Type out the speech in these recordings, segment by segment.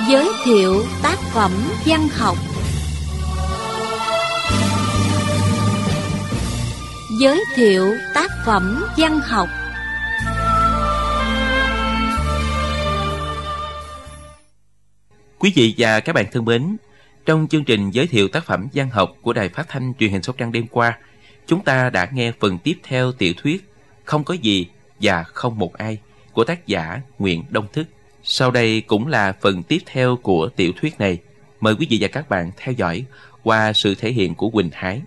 Giới thiệu tác phẩm văn học. Giới thiệu tác phẩm văn học. Quý vị và các bạn thân mến, trong chương trình giới thiệu tác phẩm văn học của Đài Phát thanh Truyền hình Sóc Trăng đêm qua, chúng ta đã nghe phần tiếp theo tiểu thuyết Không có gì và không một ai của tác giả Nguyễn Đông Thức. Sau đây cũng là phần tiếp theo của tiểu thuyết này. Mời quý vị và các bạn theo dõi qua sự thể hiện của Quỳnh Hải.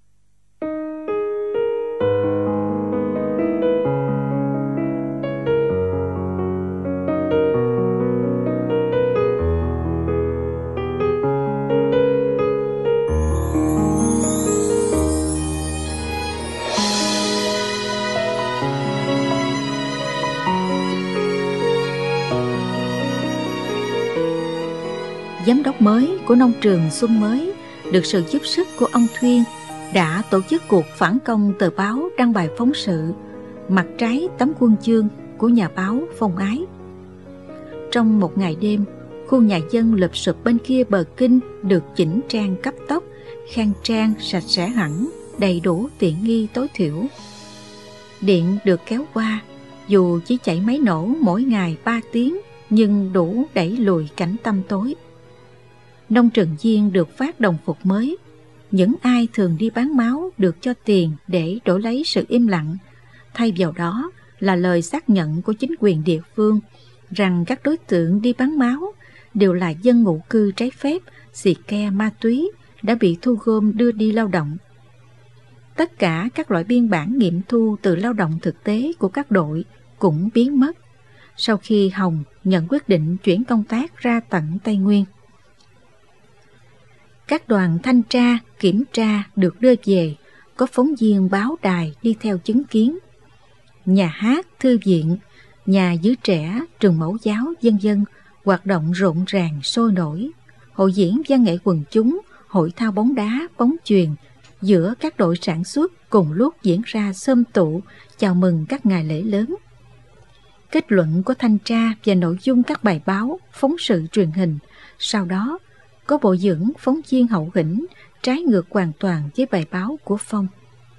Giám đốc mới của nông trường Xuân Mới được sự giúp sức của ông Thuyên đã tổ chức cuộc phản công tờ báo đăng bài phóng sự mặt trái tấm huân chương của nhà báo Phong Ái. Trong một ngày đêm, khu nhà dân lụp xụp bên kia bờ kinh được chỉnh trang cấp tốc, khang trang, sạch sẽ hẳn, đầy đủ tiện nghi tối thiểu. Điện được kéo qua, dù chỉ chạy máy nổ mỗi ngày 3 tiếng nhưng đủ đẩy lùi cảnh tăm tối. Nông trường viên được phát đồng phục mới. Những ai thường đi bán máu được cho tiền để đổi lấy sự im lặng. Thay vào đó là lời xác nhận của chính quyền địa phương rằng các đối tượng đi bán máu đều là dân ngụ cư trái phép, xì ke ma túy đã bị thu gom đưa đi lao động. Tất cả các loại biên bản nghiệm thu từ lao động thực tế của các đội cũng biến mất sau khi Hồng nhận quyết định chuyển công tác ra tận Tây Nguyên. Các đoàn thanh tra, kiểm tra được đưa về, có phóng viên báo đài đi theo chứng kiến. Nhà hát, thư viện, nhà giữ trẻ, trường mẫu giáo, vân vân hoạt động rộn ràng sôi nổi. Hội diễn văn nghệ quần chúng, hội thao bóng đá, bóng chuyền giữa các đội sản xuất cùng lúc diễn ra xôm tụ chào mừng các ngày lễ lớn. Kết luận của thanh tra và nội dung các bài báo, phóng sự truyền hình sau đó có bộ dưỡng phóng viên hậu hĩnh, trái ngược hoàn toàn với bài báo của Phong.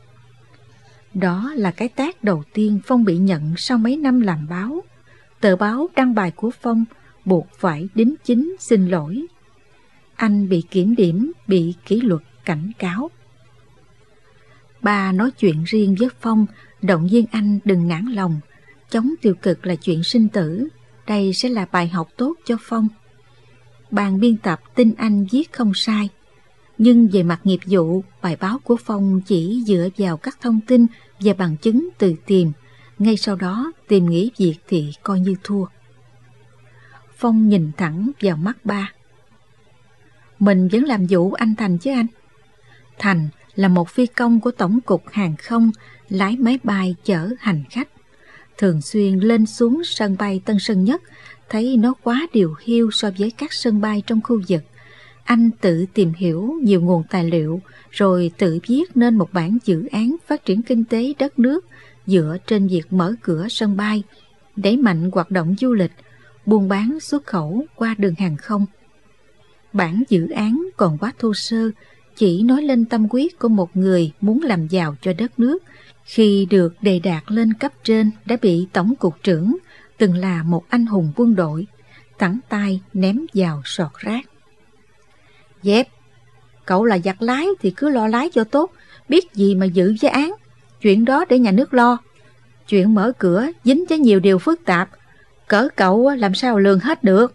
Đó là cái tát đầu tiên Phong bị nhận sau mấy năm làm báo. Tờ báo đăng bài của Phong buộc phải đính chính xin lỗi. Anh bị kiểm điểm, bị kỷ luật cảnh cáo. Ba nói chuyện riêng với Phong, động viên anh đừng nản lòng. Chống tiêu cực là chuyện sinh tử, đây sẽ là bài học tốt cho Phong. Ban biên tập tin anh viết không sai, nhưng về mặt nghiệp vụ, bài báo của Phong chỉ dựa vào các thông tin và bằng chứng từ tìm, ngay sau đó tìm nghỉ việc thì coi như thua. Phong nhìn thẳng vào mắt ba. Mình vẫn làm vụ anh Thành chứ anh? Thành là một phi công của Tổng cục Hàng không, lái máy bay chở hành khách. Thường xuyên lên xuống sân bay Tân Sơn Nhất, thấy nó quá điều hiu so với các sân bay trong khu vực. Anh tự tìm hiểu nhiều nguồn tài liệu, rồi tự viết nên một bản dự án phát triển kinh tế đất nước dựa trên việc mở cửa sân bay, đẩy mạnh hoạt động du lịch, buôn bán xuất khẩu qua đường hàng không. Bản dự án còn quá thô sơ, chỉ nói lên tâm huyết của một người muốn làm giàu cho đất nước. Khi được đề đạt lên cấp trên đã bị tổng cục trưởng, từng là một anh hùng quân đội, thẳng tay ném vào sọt rác. Dẹp, cậu là giặc lái thì cứ lo lái cho tốt, biết gì mà giữ với án. Chuyện đó để nhà nước lo. Chuyện mở cửa dính với nhiều điều phức tạp, cỡ cậu làm sao lường hết được.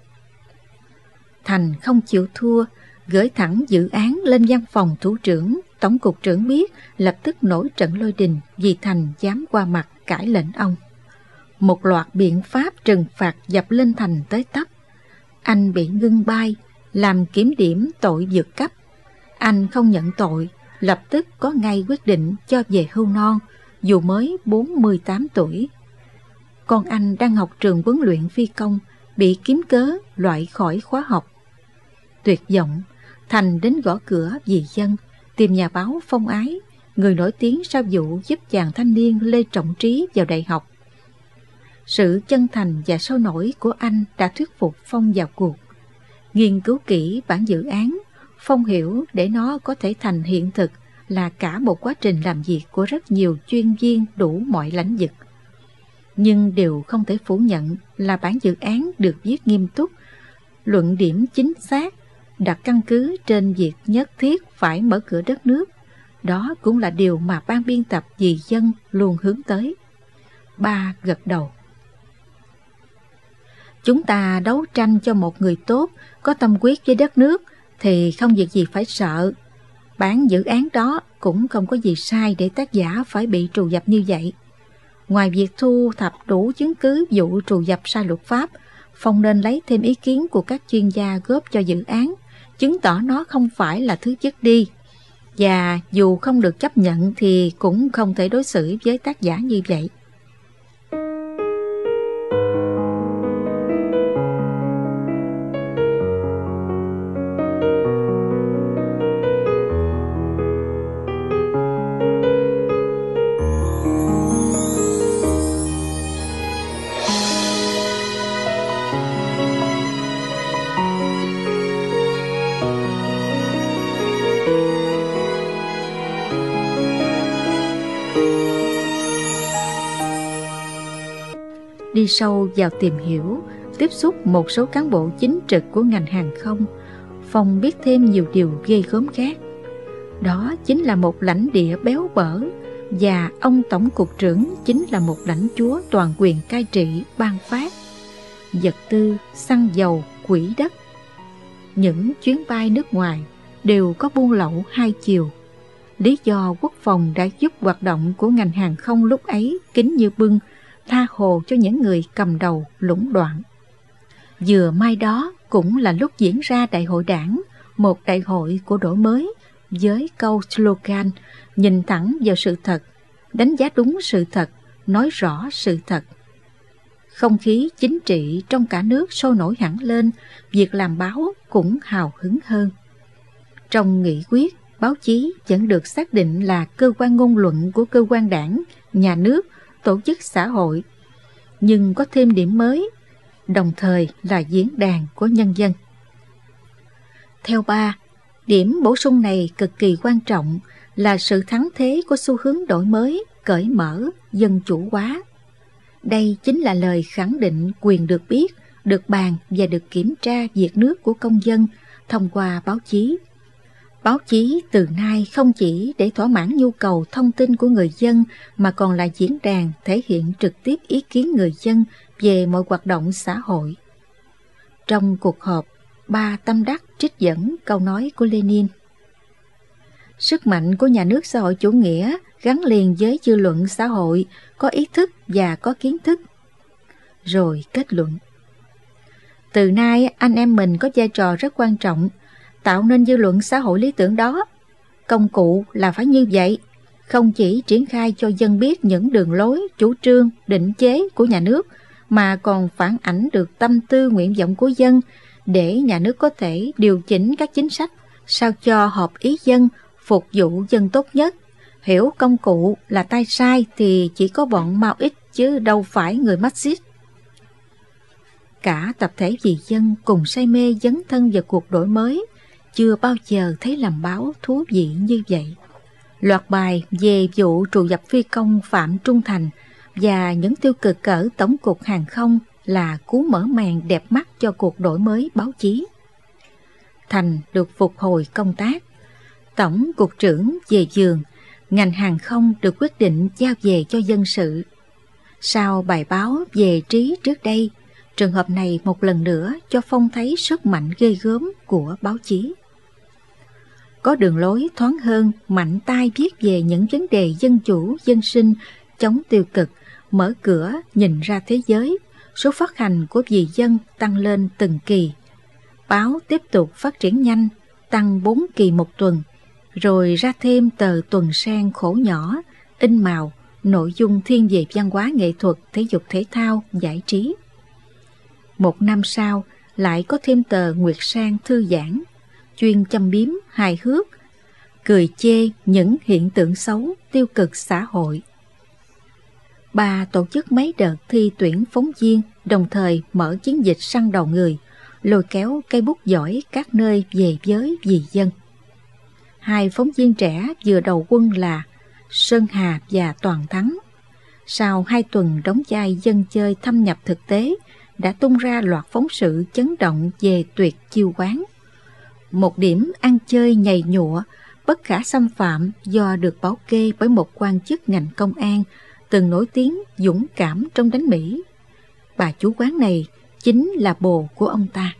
Thành không chịu thua, gửi thẳng dự án lên văn phòng thủ trưởng. Tổng cục trưởng biết, lập tức nổi trận lôi đình vì Thành dám qua mặt cãi lệnh ông. Một loạt biện pháp trừng phạt dập lên Thành tới tấp. Anh bị ngưng bay, làm kiểm điểm tội vượt cấp. Anh không nhận tội, lập tức có ngay quyết định cho về hưu non, dù mới 48 tuổi. Con anh đang học trường huấn luyện phi công, bị kiếm cớ loại khỏi khóa học. Tuyệt vọng, Thành đến gõ cửa vì dân, tìm nhà báo Phong Ái, người nổi tiếng sau vụ giúp chàng thanh niên Lê Trọng Trí vào đại học. Sự chân thành và sôi nổi của anh đã thuyết phục Phong vào cuộc. Nghiên cứu kỹ bản dự án, Phong hiểu để nó có thể thành hiện thực là cả một quá trình làm việc của rất nhiều chuyên viên đủ mọi lĩnh vực. Nhưng điều không thể phủ nhận là bản dự án được viết nghiêm túc, luận điểm chính xác, đặt căn cứ trên việc nhất thiết phải mở cửa đất nước. Đó cũng là điều mà ban biên tập Vì Dân luôn hướng tới. Ba gật đầu. Chúng ta đấu tranh cho một người tốt, có tâm huyết với đất nước thì không việc gì phải sợ. Bản dự án đó cũng không có gì sai để tác giả phải bị trù dập như vậy. Ngoài việc thu thập đủ chứng cứ vụ trù dập sai luật pháp, Phong nên lấy thêm ý kiến của các chuyên gia góp cho dự án, chứng tỏ nó không phải là thứ vứt đi. Và dù không được chấp nhận thì cũng không thể đối xử với tác giả như vậy. Đi sâu vào tìm hiểu, tiếp xúc một số cán bộ chính trực của ngành hàng không, Phong biết thêm nhiều điều ghê gớm khác. Đó chính là một lãnh địa béo bở, và ông tổng cục trưởng chính là một lãnh chúa toàn quyền cai trị ban phát. Vật tư, xăng dầu, quỹ đất. Những chuyến bay nước ngoài đều có buôn lậu hai chiều. Lý do quốc phòng đã giúp hoạt động của ngành hàng không lúc ấy kín như bưng, tha hồ cho những người cầm đầu lũng đoạn. Vừa mai đó cũng là lúc diễn ra đại hội đảng, một đại hội của đổi mới, với câu slogan nhìn thẳng vào sự thật, đánh giá đúng sự thật, nói rõ sự thật. Không khí chính trị trong cả nước sôi nổi hẳn lên, việc làm báo cũng hào hứng hơn. Trong nghị quyết, báo chí vẫn được xác định là cơ quan ngôn luận của cơ quan đảng, nhà nước, tổ chức xã hội, nhưng có thêm điểm mới, đồng thời là diễn đàn của nhân dân. Theo Ba, điểm bổ sung này cực kỳ quan trọng là sự thắng thế của xu hướng đổi mới, cởi mở, dân chủ hóa. Đây chính là lời khẳng định quyền được biết, được bàn và được kiểm tra việc nước của công dân thông qua báo chí. Báo chí từ nay không chỉ để thỏa mãn nhu cầu thông tin của người dân mà còn là diễn đàn thể hiện trực tiếp ý kiến người dân về mọi hoạt động xã hội. Trong cuộc họp, Ba tâm đắc trích dẫn câu nói của Lenin. Sức mạnh của nhà nước xã hội chủ nghĩa gắn liền với dư luận xã hội, có ý thức và có kiến thức. Rồi kết luận. Từ nay anh em mình có vai trò rất quan trọng, tạo nên dư luận xã hội lý tưởng đó. Công cụ là phải như vậy, không chỉ triển khai cho dân biết những đường lối, chủ trương, định chế của nhà nước, mà còn phản ảnh được tâm tư nguyện vọng của dân, để nhà nước có thể điều chỉnh các chính sách sao cho hợp ý dân, phục vụ dân tốt nhất. Hiểu công cụ là tay sai thì chỉ có bọn Mao ích chứ đâu phải người Marxist. Cả tập thể vì dân cùng say mê dấn thân vào cuộc đổi mới, chưa bao giờ thấy làm báo thú vị như vậy. Loạt bài về vụ trù dập phi công Phạm Trung Thành và những tiêu cực cỡ Tổng cục Hàng không là cú mở màn đẹp mắt cho cuộc đổi mới báo chí. Thành được phục hồi công tác, Tổng cục trưởng về giường, ngành hàng không được quyết định giao về cho dân sự. Sau bài báo về Trí trước đây, trường hợp này một lần nữa cho Phong thấy sức mạnh ghê gớm của báo chí. Có đường lối thoáng hơn, mạnh tay viết về những vấn đề dân chủ, dân sinh, chống tiêu cực, mở cửa nhìn ra thế giới. Số phát hành của Vì Dân tăng lên từng kỳ. Báo tiếp tục phát triển nhanh, tăng 4 kỳ một tuần, rồi ra thêm tờ tuần sang khổ nhỏ, in màu, nội dung thiên về văn hóa nghệ thuật, thể dục thể thao, giải trí. Một năm sau, lại có thêm tờ Nguyệt Sang thư giãn, chuyên châm biếm, hài hước, cười chê những hiện tượng xấu, tiêu cực xã hội. Bà tổ chức mấy đợt thi tuyển phóng viên, đồng thời mở chiến dịch săn đầu người, lôi kéo cây bút giỏi các nơi về với vì dân. Hai phóng viên trẻ vừa đầu quân là Sơn Hà và Toàn Thắng, sau 2 tuần đóng vai dân chơi thâm nhập thực tế, đã tung ra loạt phóng sự chấn động về Tuyệt Chiêu Quán. Một điểm ăn chơi nhầy nhụa, bất khả xâm phạm do được bảo kê bởi một quan chức ngành công an từng nổi tiếng dũng cảm trong đánh Mỹ. Bà chủ quán này chính là bồ của ông ta.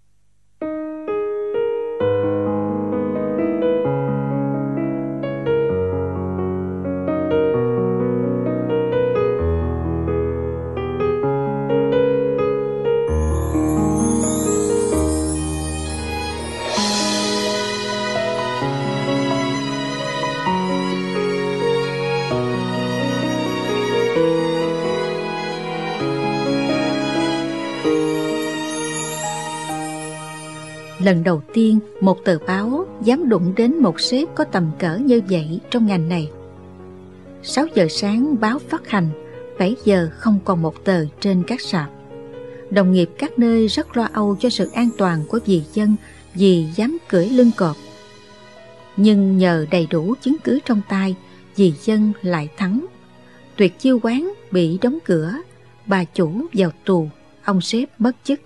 Lần đầu tiên một tờ báo dám đụng đến một sếp có tầm cỡ như vậy trong ngành này. 6 giờ sáng báo phát hành, 7 giờ không còn một tờ trên các sạp. Đồng nghiệp các nơi rất lo âu cho sự an toàn của vì dân vì dám cưỡi lưng cọp. Nhưng nhờ đầy đủ chứng cứ trong tay, vì dân lại thắng. Tuyệt Chiêu Quán bị đóng cửa, bà chủ vào tù, ông sếp mất chức.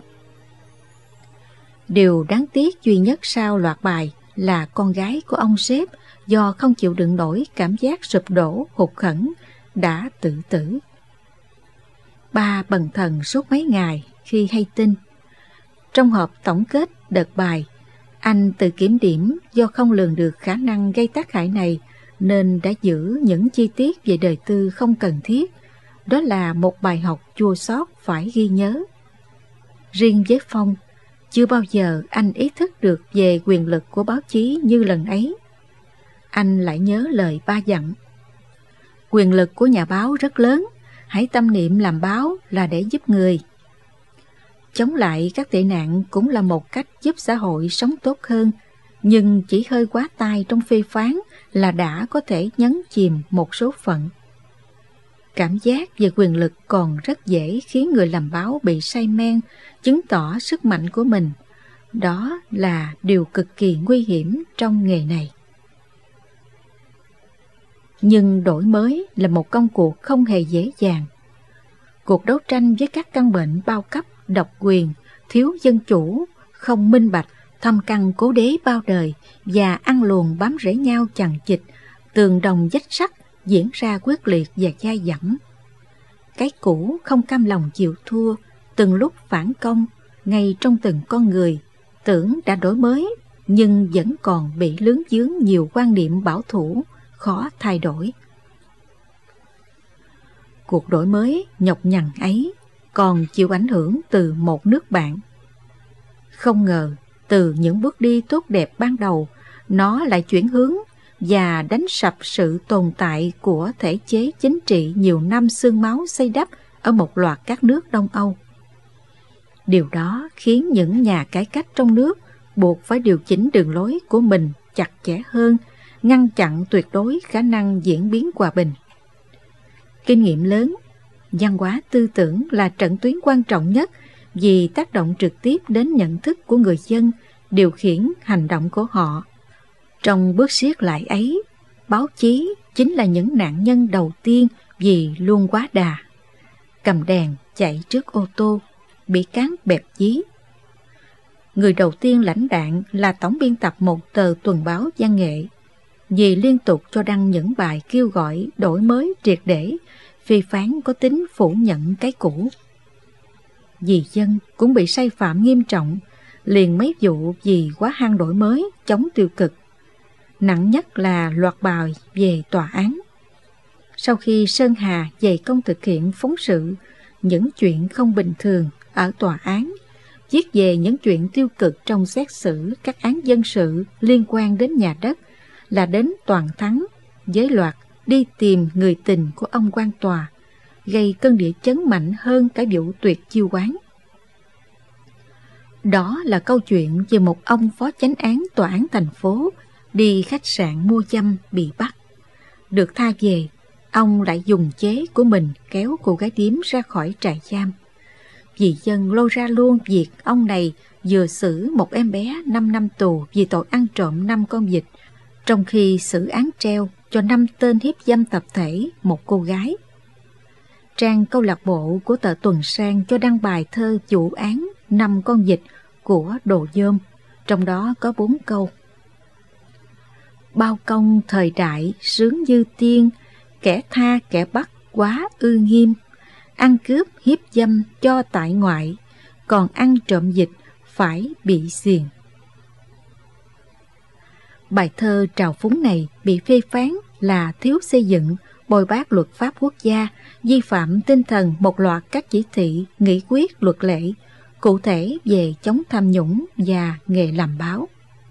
Điều đáng tiếc duy nhất sau loạt bài là con gái của ông sếp do không chịu đựng nổi cảm giác sụp đổ hụt hẫng đã tự tử. Ba bần thần suốt mấy ngày khi hay tin. Trong họp tổng kết đợt bài, anh tự kiểm điểm do không lường được khả năng gây tác hại này nên đã giữ những chi tiết về đời tư không cần thiết. Đó là một bài học chua xót phải ghi nhớ. Riêng với Phong, chưa bao giờ anh ý thức được về quyền lực của báo chí như lần ấy. Anh lại nhớ lời ba dặn. Quyền lực của nhà báo rất lớn, hãy tâm niệm làm báo là để giúp người. Chống lại các tệ nạn cũng là một cách giúp xã hội sống tốt hơn, nhưng chỉ hơi quá tay trong phê phán là đã có thể nhấn chìm một số phận. Cảm giác về quyền lực còn rất dễ khiến người làm báo bị say men, chứng tỏ sức mạnh của mình. Đó là điều cực kỳ nguy hiểm trong nghề này. Nhưng đổi mới là một công cuộc không hề dễ dàng. Cuộc đấu tranh với các căn bệnh bao cấp, độc quyền, thiếu dân chủ, không minh bạch, thâm căn cố đế bao đời và ăn luồn bám rễ nhau chằng chịt, tường đồng vách sắt diễn ra quyết liệt và dai dẳng. Cái cũ không cam lòng chịu thua, từng lúc phản công, ngay trong từng con người, tưởng đã đổi mới nhưng vẫn còn bị lướng vướng nhiều quan niệm bảo thủ, khó thay đổi. Cuộc đổi mới nhọc nhằn ấy còn chịu ảnh hưởng từ một nước bạn. Không ngờ, từ những bước đi tốt đẹp ban đầu, nó lại chuyển hướng và đánh sập sự tồn tại của thể chế chính trị nhiều năm xương máu xây đắp ở một loạt các nước Đông Âu. Điều đó khiến những nhà cải cách trong nước buộc phải điều chỉnh đường lối của mình chặt chẽ hơn, ngăn chặn tuyệt đối khả năng diễn biến hòa bình. Kinh nghiệm lớn, văn hóa tư tưởng là trận tuyến quan trọng nhất vì tác động trực tiếp đến nhận thức của người dân, điều khiển hành động của họ. Trong bước siết lại ấy, báo chí chính là những nạn nhân đầu tiên vì luôn quá đà. Cầm đèn chạy trước ô tô, bị cán bẹp dí. Người đầu tiên lãnh đạn là tổng biên tập một tờ tuần báo văn nghệ, vì liên tục cho đăng những bài kêu gọi đổi mới triệt để, phê phán có tính phủ nhận cái cũ. Vì dân cũng bị sai phạm nghiêm trọng, liền mấy vụ vì quá hăng đổi mới, chống tiêu cực. Nặng nhất là loạt bài về tòa án. Sau khi Sơn Hà dày công thực hiện phóng sự những chuyện không bình thường ở tòa án, viết về những chuyện tiêu cực trong xét xử các án dân sự liên quan đến nhà đất, là đến Toàn Thắng với loạt đi tìm người tình của ông quan tòa, gây cơn địa chấn mạnh hơn cả vụ Tuyệt Chiêu Quán. Đó là câu chuyện về một ông phó chánh án tòa án thành phố đi khách sạn mua dâm bị bắt. Được tha về, ông lại dùng chế của mình kéo cô gái điếm ra khỏi trại giam. Vì dân lôi ra luôn việc ông này vừa xử một em bé 5 năm tù vì tội ăn trộm 5 con vịt, trong khi xử án treo cho 5 tên hiếp dâm tập thể một cô gái. Trang câu lạc bộ của tờ Tuần Sang cho đăng bài thơ vụ án 5 con vịt của Đồ Dôm, trong đó có 4 câu. Bao công thời đại sướng như tiên, kẻ tha kẻ bắt quá ư nghiêm, ăn cướp hiếp dâm cho tại ngoại, còn ăn trộm vịt phải bị xiềng. Bài thơ trào phúng này bị phê phán là thiếu xây dựng, bồi bác luật pháp quốc gia, vi phạm tinh thần một loạt các chỉ thị, nghị quyết, luật lệ, cụ thể về chống tham nhũng và nghề làm báo.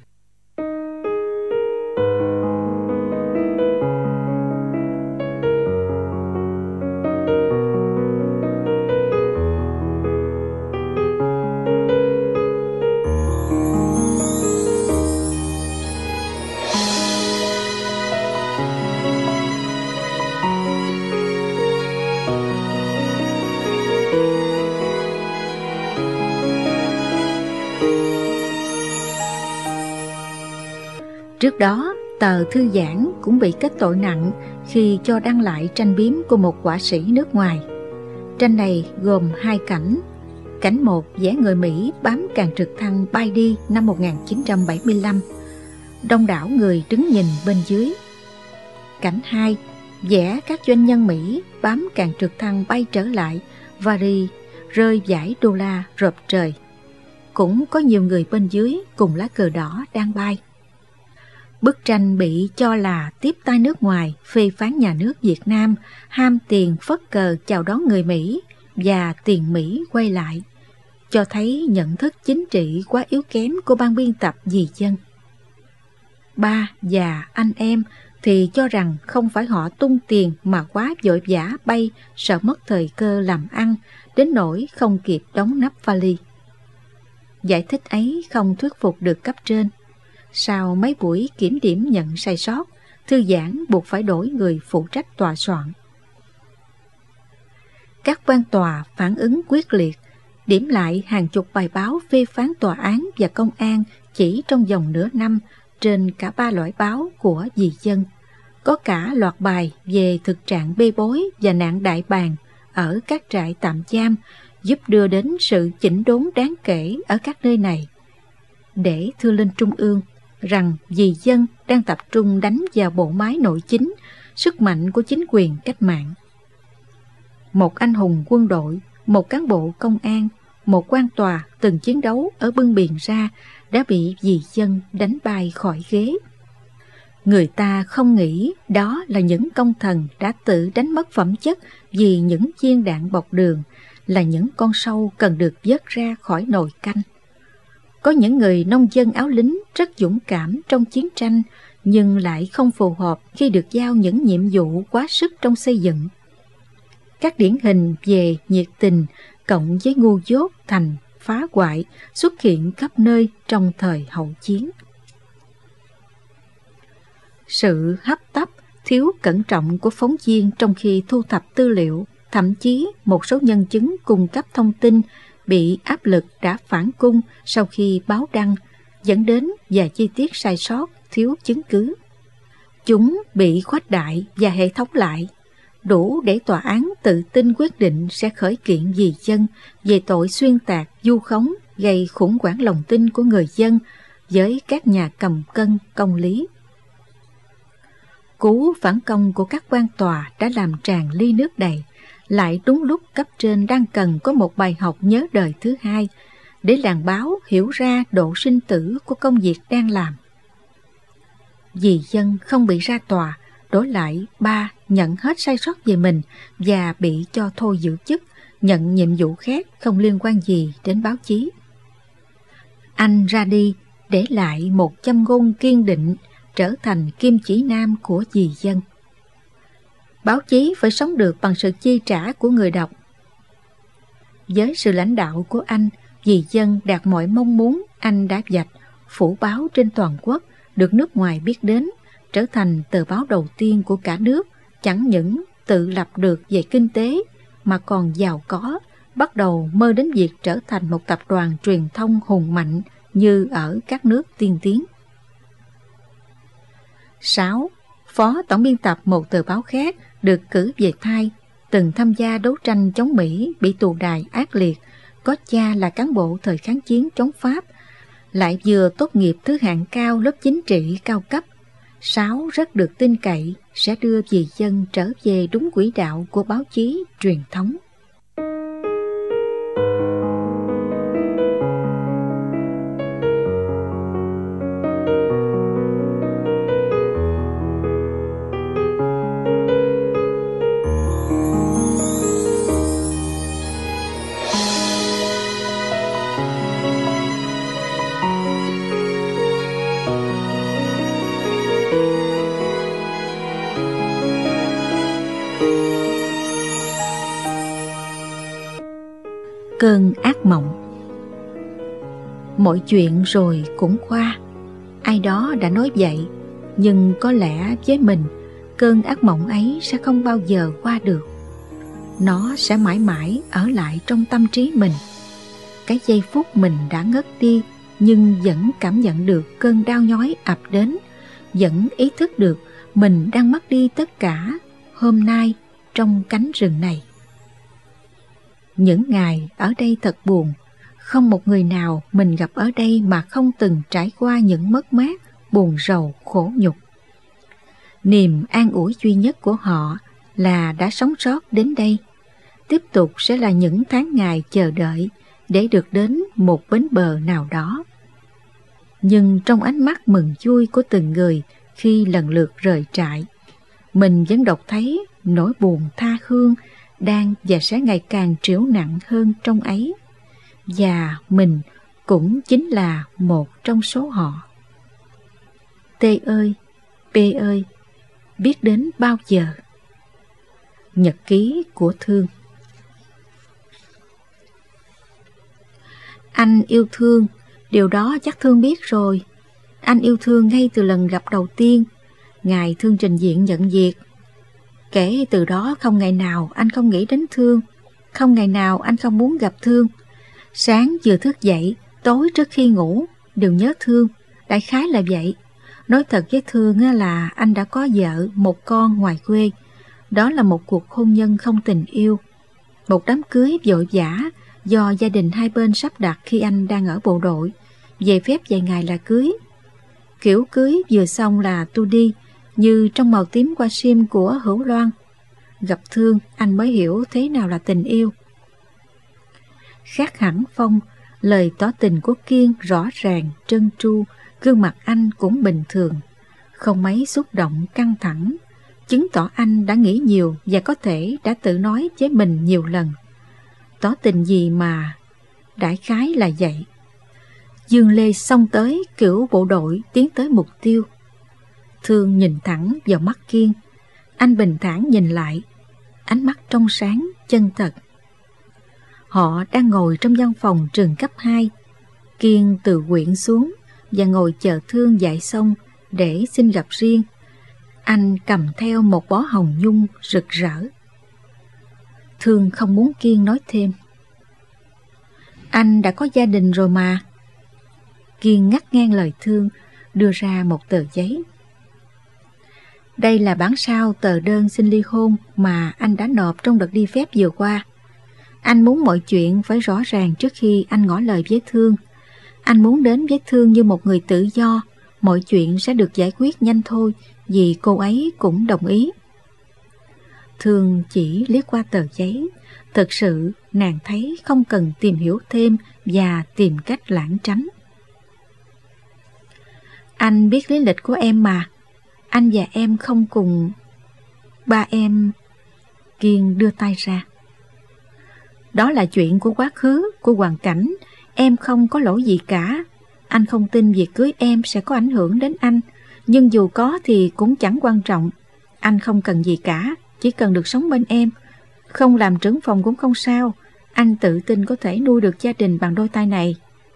Trước đó, tờ Thư Giãn cũng bị kết tội nặng khi cho đăng lại tranh biếm của một họa sĩ nước ngoài. Tranh này gồm 2 cảnh. Cảnh 1 vẽ người Mỹ bám càng trực thăng bay đi năm 1975. Đông đảo người đứng nhìn bên dưới. Cảnh 2 vẽ các doanh nhân Mỹ bám càng trực thăng bay trở lại Paris, rơi dải đô la rợp trời. Cũng có nhiều người bên dưới cùng lá cờ đỏ đang bay. Bức tranh bị cho là tiếp tay nước ngoài phê phán nhà nước Việt Nam ham tiền phất cờ chào đón người Mỹ và tiền Mỹ quay lại, cho thấy nhận thức chính trị quá yếu kém của ban biên tập Vì Dân. Ba và anh em thì cho rằng không phải họ tung tiền mà quá vội vã bay, sợ mất thời cơ làm ăn, đến nỗi không kịp đóng nắp vali. Giải thích ấy không thuyết phục được cấp trên. Sau mấy buổi kiểm điểm nhận sai sót, Thư Giãn buộc phải đổi người phụ trách tòa soạn. Các quan tòa phản ứng quyết liệt, điểm lại hàng chục bài báo phê phán tòa án và công an chỉ trong vòng nửa năm trên cả 3 loại báo của Vì Dân. Có cả loạt bài về thực trạng bê bối và nạn đại bàng ở các trại tạm giam, giúp đưa đến sự chỉnh đốn đáng kể ở các nơi này. Để thưa lên Trung ương rằng Vì Dân đang tập trung đánh vào bộ máy nội chính, sức mạnh của chính quyền cách mạng. Một anh hùng quân đội, một cán bộ công an, một quan tòa từng chiến đấu ở bưng biển ra đã bị Vì Dân đánh bay khỏi ghế. Người ta không nghĩ đó là những công thần đã tự đánh mất phẩm chất vì những viên đạn bọc đường, là những con sâu cần được vớt ra khỏi nồi canh. Có những người nông dân áo lính rất dũng cảm trong chiến tranh, nhưng lại không phù hợp khi được giao những nhiệm vụ quá sức trong xây dựng. Các điển hình về nhiệt tình cộng với ngu dốt thành phá hoại xuất hiện khắp nơi trong thời hậu chiến. Sự hấp tấp, thiếu cẩn trọng của phóng viên trong khi thu thập tư liệu, thậm chí một số nhân chứng cung cấp thông tin bị áp lực đã phản cung sau khi báo đăng, dẫn đến vài chi tiết sai sót, thiếu chứng cứ. Chúng bị khuếch đại và hệ thống lại, đủ để tòa án tự tin quyết định sẽ khởi kiện Vì Dân về tội xuyên tạc, vu khống, gây khủng hoảng lòng tin của người dân với các nhà cầm cân công lý. Cú phản công của các quan tòa đã làm tràn ly nước đầy, lại đúng lúc cấp trên đang cần có một bài học nhớ đời thứ hai để làng báo hiểu ra độ sinh tử của công việc đang làm. Vì Dân không bị ra tòa, đổi lại ba nhận hết sai sót về mình và bị cho thôi giữ chức, nhận nhiệm vụ khác không liên quan gì đến báo chí. Anh ra đi để lại một châm ngôn kiên định, trở thành kim chỉ nam của Vì Dân. Báo chí phải sống được bằng sự chi trả của người đọc. Với sự lãnh đạo của anh, Vì Dân đạt mọi mong muốn anh đã vạch, phủ báo trên toàn quốc, được nước ngoài biết đến, trở thành tờ báo đầu tiên của cả nước, chẳng những tự lập được về kinh tế mà còn giàu có, bắt đầu mơ đến việc trở thành một tập đoàn truyền thông hùng mạnh như ở các nước tiên tiến. 6. Phó tổng biên tập một tờ báo khác được cử về thay, từng tham gia đấu tranh chống Mỹ, bị tù đày ác liệt, có cha là cán bộ thời kháng chiến chống Pháp, lại vừa tốt nghiệp thứ hạng cao lớp chính trị cao cấp. 6 rất được tin cậy sẽ đưa vì dân trở về đúng quỹ đạo của báo chí truyền thống. Cơn ác mộng. Mọi chuyện rồi cũng qua. Ai đó đã nói vậy, nhưng có lẽ với mình, cơn ác mộng ấy sẽ không bao giờ qua được. Nó sẽ mãi mãi ở lại trong tâm trí mình. Cái giây phút mình đã ngất đi, nhưng vẫn cảm nhận được cơn đau nhói ập đến, vẫn ý thức được mình đang mất đi tất cả hôm nay trong cánh rừng này. Những ngày ở đây thật buồn, không một người nào mình gặp ở đây mà không từng trải qua những mất mát, buồn rầu, khổ nhục. Niềm an ủi duy nhất của họ là đã sống sót đến đây. Tiếp tục sẽ là những tháng ngày chờ đợi để được đến một bến bờ nào đó. Nhưng trong ánh mắt mừng vui của từng người khi lần lượt rời trại, mình vẫn đọc thấy nỗi buồn tha hương đang và sẽ ngày càng trĩu nặng hơn trong ấy. Và mình cũng chính là một trong số họ. T ơi, P ơi, biết đến bao giờ? Nhật ký của Thương. Anh yêu Thương, điều đó chắc Thương biết rồi. Anh yêu Thương ngay từ lần gặp đầu tiên, ngày Thương trình diện nhận việc. Kể từ đó không ngày nào anh không nghĩ đến Thương, không ngày nào anh không muốn gặp Thương. Sáng vừa thức dậy, tối trước khi ngủ đều nhớ Thương, đại khái là vậy. Nói thật với Thương là anh đã có vợ, một con ngoài quê. Đó là một cuộc hôn nhân không tình yêu, một đám cưới vội vã do gia đình hai bên sắp đặt khi anh đang ở bộ đội. Về phép vài ngày là cưới. Kiểu cưới vừa xong là tu đi, như trong màu tím qua sim của Hữu Loan. Gặp Thương anh mới hiểu thế nào là tình yêu. Khác hẳn Phong, lời tỏ tình của Kiên rõ ràng, trơn tru, gương mặt anh cũng bình thường, không mấy xúc động căng thẳng, chứng tỏ anh đã nghĩ nhiều và có thể đã tự nói với mình nhiều lần. Tỏ tình gì mà, đại khái là vậy. Dương Lê xông tới kiểu bộ đội tiến tới mục tiêu. Thương nhìn thẳng vào mắt Kiên. Anh bình thản nhìn lại, ánh mắt trong sáng, chân thật. Họ đang ngồi trong văn phòng trường cấp 2. Kiên từ quyển xuống và ngồi chờ Thương dạy xong để xin gặp riêng. Anh cầm theo một bó hồng nhung rực rỡ. Thương không muốn Kiên nói thêm. Anh đã có gia đình rồi mà. Kiên ngắt ngang lời Thương, đưa ra một tờ giấy. Đây là bản sao tờ đơn xin ly hôn mà anh đã nộp trong đợt đi phép vừa qua. Anh muốn mọi chuyện phải rõ ràng trước khi anh ngỏ lời với Thương. Anh muốn đến với Thương như một người tự do, mọi chuyện sẽ được giải quyết nhanh thôi, vì cô ấy cũng đồng ý. Thương chỉ liếc qua tờ giấy. Thực sự nàng thấy không cần tìm hiểu thêm và tìm cách lảng tránh. Anh biết lý lịch của em mà. Anh và em không cùng. Ba em. Kiên đưa tay ra. Đó là chuyện của quá khứ, của hoàn cảnh. Em không có lỗi gì cả. Anh không tin việc cưới em sẽ có ảnh hưởng đến anh. Nhưng dù có thì cũng chẳng quan trọng. Anh không cần gì cả, chỉ cần được sống bên em. Không làm trưởng phòng cũng không sao. Anh tự tin có thể nuôi được gia đình bằng đôi tay này.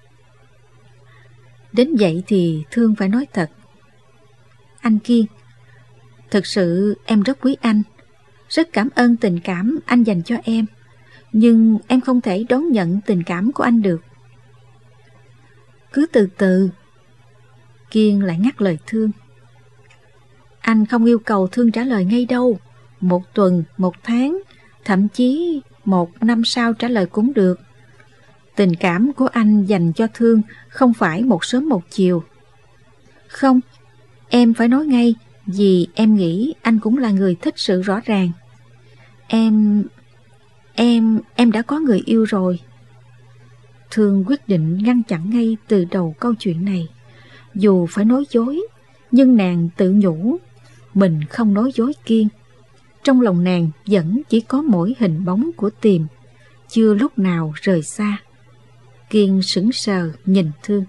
Đến vậy thì Thương phải nói thật. Anh Kiên, thực sự em rất quý anh. Rất cảm ơn tình cảm anh dành cho em. Nhưng em không thể đón nhận tình cảm của anh được. Cứ từ từ. Kiên lại ngắt lời Thương. Anh không yêu cầu Thương trả lời ngay đâu. 1 tuần, 1 tháng, thậm chí 1 năm sau trả lời cũng được. Tình cảm của anh dành cho Thương không phải một sớm một chiều. Không, em phải nói ngay, vì em nghĩ anh cũng là người thích sự rõ ràng. Em đã có người yêu rồi. Thương quyết định ngăn chặn ngay từ đầu câu chuyện này. Dù phải nói dối, nhưng nàng tự nhủ mình không nói dối Kiên. Trong lòng nàng vẫn chỉ có mỗi hình bóng của Tìm, chưa lúc nào rời xa. Kiên sững sờ nhìn Thương.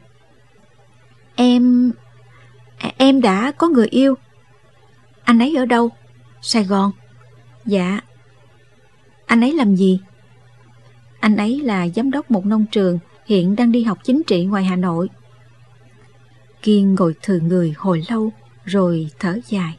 Em đã có người yêu. Anh ấy ở đâu? Sài Gòn. Dạ. Anh ấy làm gì? Anh ấy là giám đốc một nông trường, hiện đang đi học chính trị ngoài Hà Nội. Kiên ngồi thừ người hồi lâu, rồi thở dài.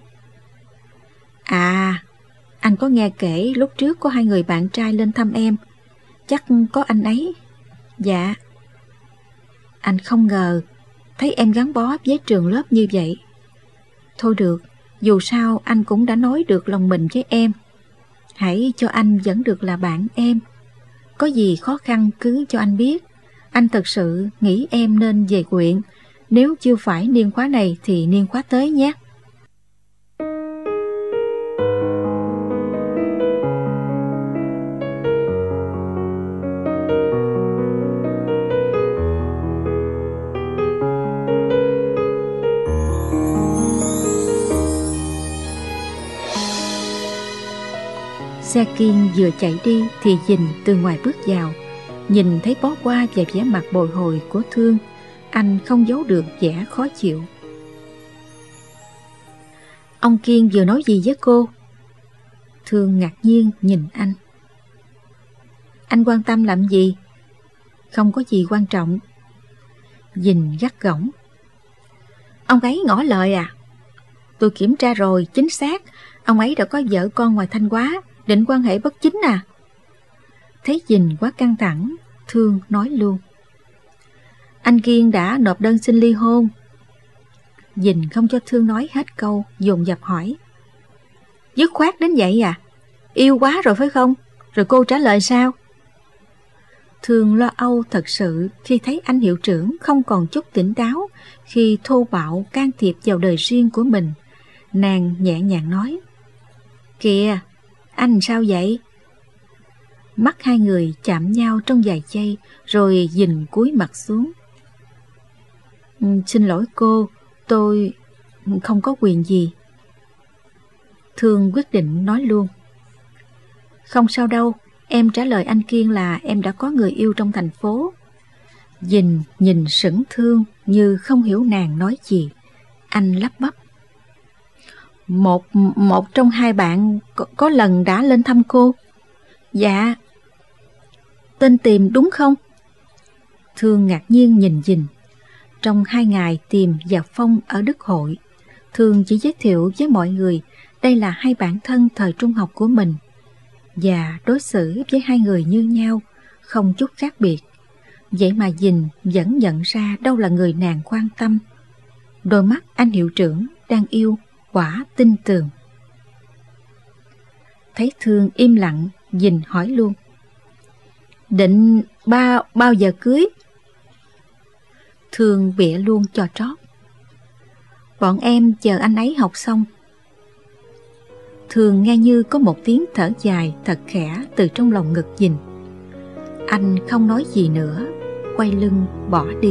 À, anh có nghe kể lúc trước có 2 người bạn trai lên thăm em. Chắc có anh ấy. Dạ. Anh không ngờ thấy em gắn bó với trường lớp như vậy. Thôi được, dù sao anh cũng đã nói được lòng mình với em. Hãy cho anh vẫn được là bạn em. Có gì khó khăn cứ cho anh biết. Anh thật sự nghĩ em nên về huyện. Nếu chưa phải niên khóa này thì niên khóa tới nhé. Xe Kiên vừa chạy đi thì Dình từ ngoài bước vào. Nhìn thấy bó hoa và vẻ mặt bồi hồi của Thương, anh không giấu được vẻ khó chịu. Ông Kiên vừa nói gì với cô? Thương ngạc nhiên nhìn anh. Anh quan tâm làm gì? Không có gì quan trọng. Dình gắt gỏng. Ông ấy ngỏ lời à? Tôi kiểm tra rồi, chính xác. Ông ấy đã có vợ con ngoài Thanh Hóa, định quan hệ bất chính à? Thấy Dình quá căng thẳng, Thương nói luôn. Anh Kiên đã nộp đơn xin ly hôn. Dình không cho Thương nói hết câu, dồn dập hỏi. Dứt khoát đến vậy à? Yêu quá rồi phải không? Rồi cô trả lời sao? Thương lo âu thật sự khi thấy anh hiệu trưởng không còn chút tỉnh táo khi thô bạo can thiệp vào đời riêng của mình. Nàng nhẹ nhàng nói. Kìa, anh sao vậy? Mắt hai người chạm nhau trong vài giây, rồi Dình cúi mặt xuống. Xin lỗi cô, tôi không có quyền gì. Thương quyết định nói luôn. Không sao đâu, em trả lời anh Kiên là em đã có người yêu trong thành phố. Dình nhìn sững Thương như không hiểu nàng nói gì. Anh lắp bắp. Một trong hai bạn có lần đã lên thăm cô. Dạ. Tên Tìm đúng không? Thương ngạc nhiên nhìn Dình. Trong 2 ngày Tìm và Phong ở Đức Hội, Thương chỉ giới thiệu với mọi người đây là 2 bạn thân thời trung học của mình, và đối xử với 2 người như nhau, không chút khác biệt. Vậy mà Dình vẫn nhận ra đâu là người nàng quan tâm. Đôi mắt anh hiệu trưởng đang yêu quả tin tưởng. Thấy Thương im lặng, Dình hỏi luôn. Định bao giờ cưới? Thương bịa luôn cho trót. Bọn em chờ anh ấy học xong. Thương nghe như có một tiếng thở dài thật khẽ từ trong lòng ngực Dình. Anh không nói gì nữa, quay lưng bỏ đi.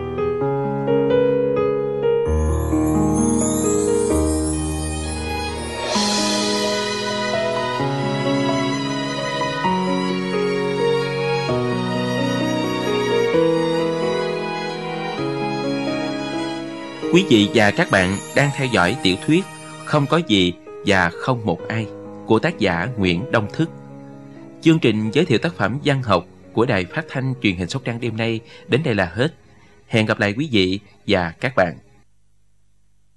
Quý vị và các bạn đang theo dõi tiểu thuyết Không có gì và không một ai của tác giả Nguyễn Đông Thức. Chương trình giới thiệu tác phẩm văn học của Đài Phát thanh Truyền hình Sóc Trăng đêm nay đến đây là hết. Hẹn gặp lại quý vị và các bạn.